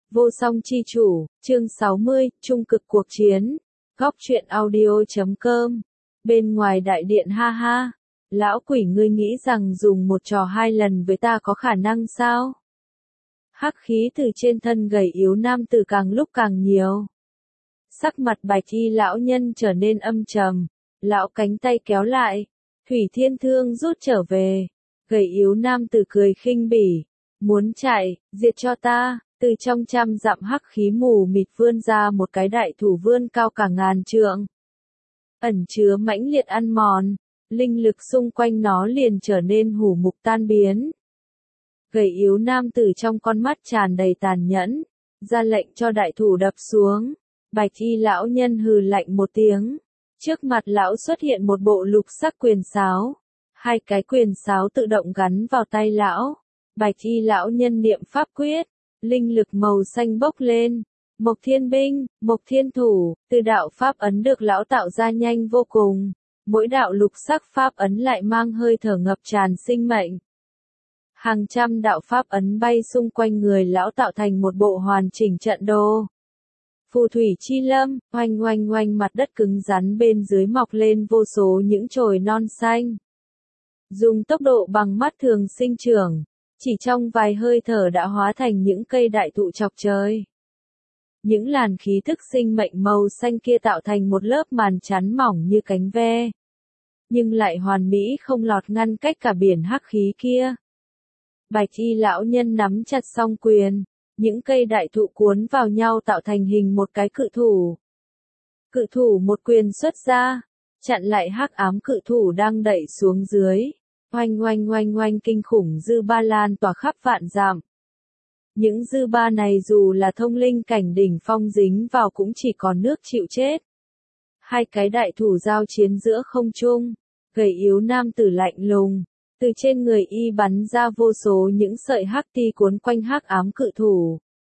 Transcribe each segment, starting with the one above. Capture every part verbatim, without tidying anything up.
Vô song chi chủ, chương sáu mươi, trung cực cuộc chiến. Góc truyện audio chấm com. Bên ngoài đại điện ha ha. Lão quỷ ngươi nghĩ rằng dùng một trò hai lần với ta có khả năng sao? Hắc khí từ trên thân gầy yếu nam tử càng lúc càng nhiều. Sắc mặt bạch y lão nhân trở nên âm trầm. Lão cánh tay kéo lại. Thủy Thiên Thương rút trở về. Gầy yếu nam tử cười khinh bỉ. Muốn chạy, diệt cho ta. Từ trong trăm dặm hắc khí mù mịt vươn ra một cái đại thủ vươn cao cả ngàn trượng. Ẩn chứa mãnh liệt ăn mòn, linh lực xung quanh nó liền trở nên hủ mục tan biến. Gầy yếu nam tử trong con mắt tràn đầy tàn nhẫn, ra lệnh cho đại thủ đập xuống. Bạch y lão nhân hừ lạnh một tiếng. Trước mặt lão xuất hiện một bộ lục sắc quyền sáo. Hai cái quyền sáo tự động gắn vào tay lão. Bạch y lão nhân niệm pháp quyết. Linh lực màu xanh bốc lên, Mộc Thiên Binh, Mộc Thiên Thủ, từ đạo pháp ấn được lão tạo ra nhanh vô cùng, mỗi đạo lục sắc pháp ấn lại mang hơi thở ngập tràn sinh mệnh. Hàng trăm đạo pháp ấn bay xung quanh người lão tạo thành một bộ hoàn chỉnh trận đồ. Phù thủy chi lâm, oanh oanh oanh mặt đất cứng rắn bên dưới mọc lên vô số những chồi non xanh. Dùng tốc độ bằng mắt thường sinh trưởng. Chỉ trong vài hơi thở đã hóa thành những cây đại thụ chọc trời. Những làn khí thức sinh mệnh màu xanh kia tạo thành một lớp màn chắn mỏng như cánh ve. Nhưng lại hoàn mỹ không lọt ngăn cách cả biển hắc khí kia. Bạch y lão nhân nắm chặt song quyền. Những cây đại thụ cuốn vào nhau tạo thành hình một cái cự thủ. Cự thủ một quyền xuất ra. Chặn lại hắc ám cự thủ đang đẩy xuống dưới. Oanh oanh oanh oanh kinh khủng dư ba lan tỏa khắp vạn dặm. Những dư ba này dù là thông linh cảnh đỉnh phong dính vào cũng chỉ còn nước chịu chết. Hai cái đại thủ giao chiến giữa không trung, gầy yếu nam tử lạnh lùng, từ trên người y bắn ra vô số những sợi hắc ti cuốn quanh hắc ám cự thủ.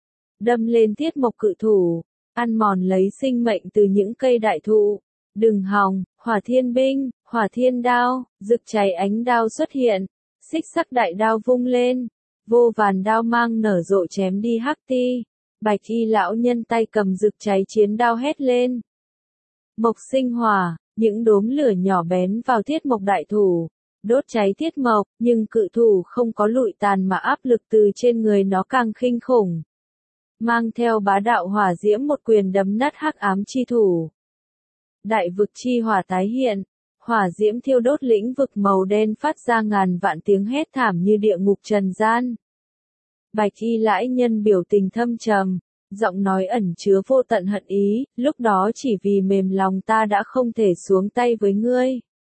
Đâm lên thiết mộc cự thủ, ăn mòn lấy sinh mệnh từ những cây đại thụ. Đừng hòng, hỏa thiên binh, hỏa thiên đao, rực cháy ánh đao xuất hiện, xích sắc đại đao vung lên, vô vàn đao mang nở rộ chém đi hắc ti. Bạch y lão nhân tay cầm rực cháy chiến đao hét lên. Mộc sinh hỏa, những đốm lửa nhỏ bén vào thiết mộc đại thủ, đốt cháy thiết mộc, nhưng cự thủ không có lụi tàn mà áp lực từ trên người nó càng kinh khủng. Mang theo bá đạo hỏa diễm một quyền đấm nát hắc ám chi thủ. Đại vực chi hỏa tái hiện, hỏa diễm thiêu đốt lĩnh vực màu đen phát ra ngàn vạn tiếng hét thảm như địa ngục trần gian. Bạch y lãi nhân biểu tình thâm trầm, giọng nói ẩn chứa vô tận hận ý, lúc đó chỉ vì mềm lòng ta đã không thể xuống tay với ngươi.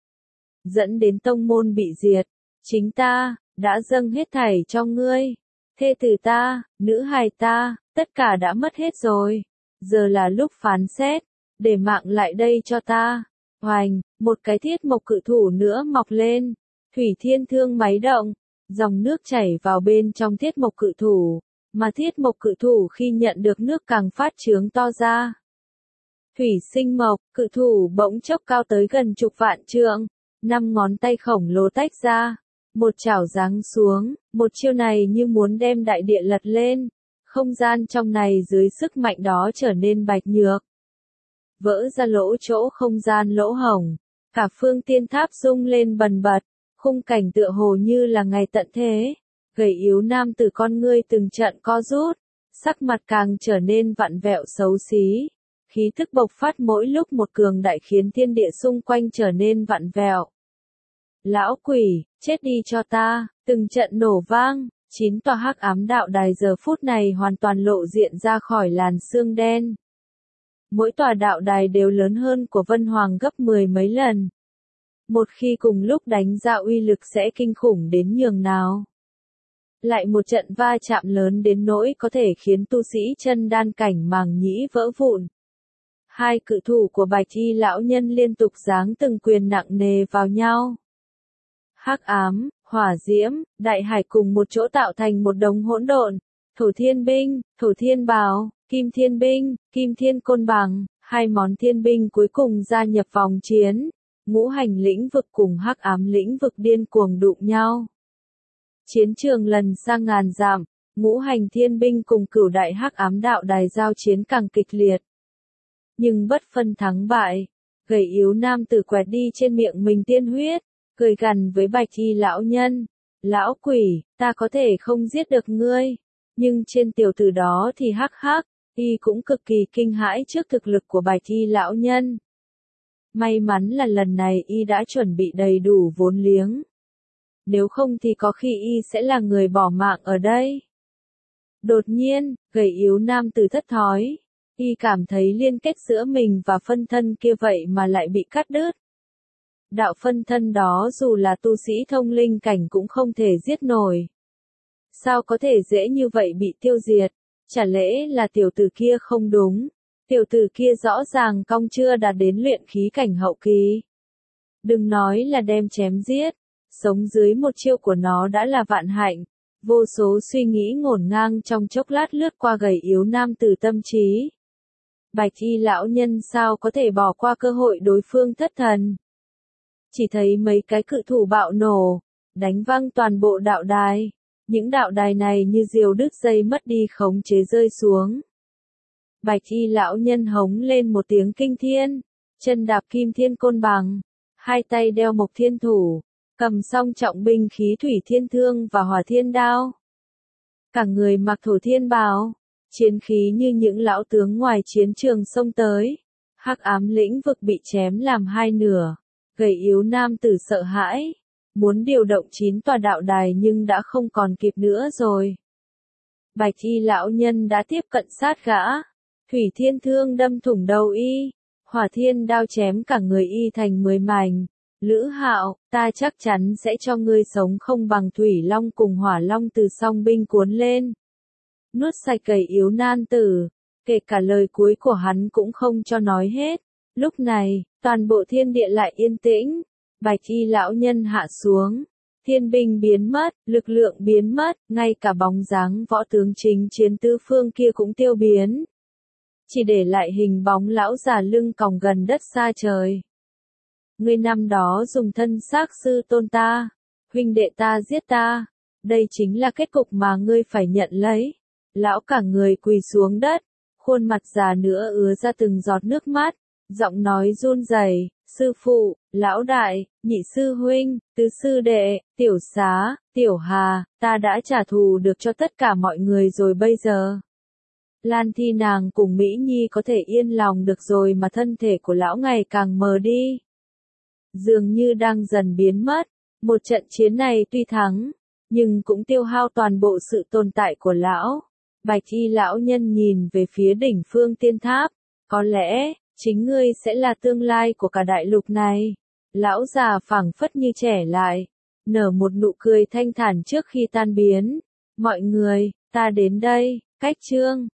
Dẫn đến tông môn bị diệt, chính ta, đã dâng hết thảy cho ngươi. Thê tử ta, nữ hài ta, tất cả đã mất hết rồi. Giờ là lúc phán xét. Để mạng lại đây cho ta. Hoành, một cái thiết mộc cự thủ nữa mọc lên. Thủy Thiên Thương máy động. Dòng nước chảy vào bên trong thiết mộc cự thủ. Mà thiết mộc cự thủ khi nhận được nước càng phát trướng to ra. Thủy sinh mộc, cự thủ bỗng chốc cao tới gần chục vạn trượng. Năm ngón tay khổng lồ tách ra. Một chảo giáng xuống. Một chiêu này như muốn đem đại địa lật lên. Không gian trong này dưới sức mạnh đó trở nên bạch nhược. Vỡ ra lỗ chỗ không gian lỗ hổng, cả phương tiên tháp rung lên bần bật, khung cảnh tựa hồ như là ngày tận thế. Gầy yếu nam tử con ngươi từng trận co rút, sắc mặt càng trở nên vặn vẹo xấu xí, khí thức bộc phát mỗi lúc một cường đại khiến thiên địa xung quanh trở nên vặn vẹo. Lão quỷ, chết đi cho ta, từng trận nổ vang, chín tòa hắc ám đạo đài giờ phút này hoàn toàn lộ diện ra khỏi làn sương đen. Mỗi tòa đạo đài đều lớn hơn của Vân Hoàng gấp mười mấy lần. Một khi cùng lúc đánh ra uy lực sẽ kinh khủng đến nhường nào. Lại một trận va chạm lớn đến nỗi có thể khiến tu sĩ chân đan cảnh màng nhĩ vỡ vụn. Hai cự thủ của bạch y lão nhân liên tục giáng từng quyền nặng nề vào nhau. Hắc ám, hỏa diễm, đại hải cùng một chỗ tạo thành một đống hỗn độn. Thổ thiên binh, thổ thiên bào. Kim Thiên Binh, Kim Thiên Côn Bằng, hai món thiên binh cuối cùng gia nhập vòng chiến, ngũ hành lĩnh vực cùng hắc ám lĩnh vực điên cuồng đụng nhau. Chiến trường lần sang ngàn dặm, Ngũ hành thiên binh cùng cửu đại hắc ám đạo đài giao chiến càng kịch liệt. Nhưng bất phân thắng bại, gầy yếu nam tử quẹt đi trên miệng mình tiên huyết, cười gằn với bạch y lão nhân. Lão quỷ, ta có thể không giết được ngươi, nhưng trên tiểu tử đó thì hắc hắc, y cũng cực kỳ kinh hãi trước thực lực của bạch y lão nhân. May mắn là lần này y đã chuẩn bị đầy đủ vốn liếng. Nếu không thì có khi y sẽ là người bỏ mạng ở đây. Đột nhiên, gầy yếu nam tử thất thói. Y cảm thấy liên kết giữa mình và phân thân kia vậy mà lại bị cắt đứt. Đạo phân thân đó dù là tu sĩ thông linh cảnh cũng không thể giết nổi. Sao có thể dễ như vậy bị tiêu diệt? Chả lẽ là tiểu tử kia không đúng? Tiểu tử kia rõ ràng cong chưa đạt đến luyện khí cảnh hậu kỳ. Đừng nói là đem chém giết, sống dưới một chiêu của nó đã là vạn hạnh. Vô số suy nghĩ ngổn ngang trong chốc lát lướt qua gầy yếu nam tử tâm trí. Bạch y lão nhân sao có thể bỏ qua cơ hội đối phương thất thần. Chỉ thấy mấy cái cự thủ bạo nổ, đánh văng toàn bộ đạo đài. Những đạo đài này như diều đứt dây mất đi khống chế rơi xuống. Bạch y lão nhân hống lên một tiếng kinh thiên, chân đạp kim thiên côn bằng, hai tay đeo mộc thiên thủ, cầm song trọng binh khí thủy thiên thương và hỏa thiên đao. Cả người mặc thổ thiên bào, chiến khí như những lão tướng ngoài chiến trường xông tới. Hắc ám lĩnh vực bị chém làm hai nửa, gầy yếu nam tử sợ hãi, muốn điều động chín tòa đạo đài nhưng đã không còn kịp nữa rồi. Bạch y lão nhân đã tiếp cận sát gã, thủy thiên thương đâm thủng đầu y, hỏa thiên đao chém cả người y thành mười mảnh. Lữ Hạo, ta chắc chắn sẽ cho ngươi sống không bằng thủy long cùng hỏa long từ song binh cuốn lên. Nuốt sạch gầy yếu nan tử, kể cả lời cuối của hắn cũng không cho nói hết. Lúc này, toàn bộ thiên địa lại yên tĩnh, bạch y lão nhân hạ xuống, thiên binh biến mất, lực lượng biến mất, ngay cả bóng dáng võ tướng chính chiến tứ phương kia cũng tiêu biến. Chỉ để lại hình bóng lão già lưng còng gần đất xa trời. Ngươi năm đó dùng thân xác sư tôn ta, huynh đệ ta giết ta, đây chính là kết cục mà ngươi phải nhận lấy. Lão cả người quỳ xuống đất, khuôn mặt già nữa ứa ra từng giọt nước mắt, giọng nói run rẩy, sư phụ, lão đại, nhị sư huynh, tứ sư đệ, tiểu xá, tiểu hà, ta đã trả thù được cho tất cả mọi người rồi bây giờ. Lan Thi nàng cùng Mỹ Nhi có thể yên lòng được rồi mà thân thể của lão ngày càng mờ đi. Dường như đang dần biến mất, một trận chiến này tuy thắng, nhưng cũng tiêu hao toàn bộ sự tồn tại của lão. Bạch y lão nhân nhìn về phía đỉnh Phương Tiên Tháp, có lẽ, chính ngươi sẽ là tương lai của cả đại lục này. Lão già phảng phất như trẻ lại, nở một nụ cười thanh thản trước khi tan biến. Mọi người, ta đến đây, cách chương.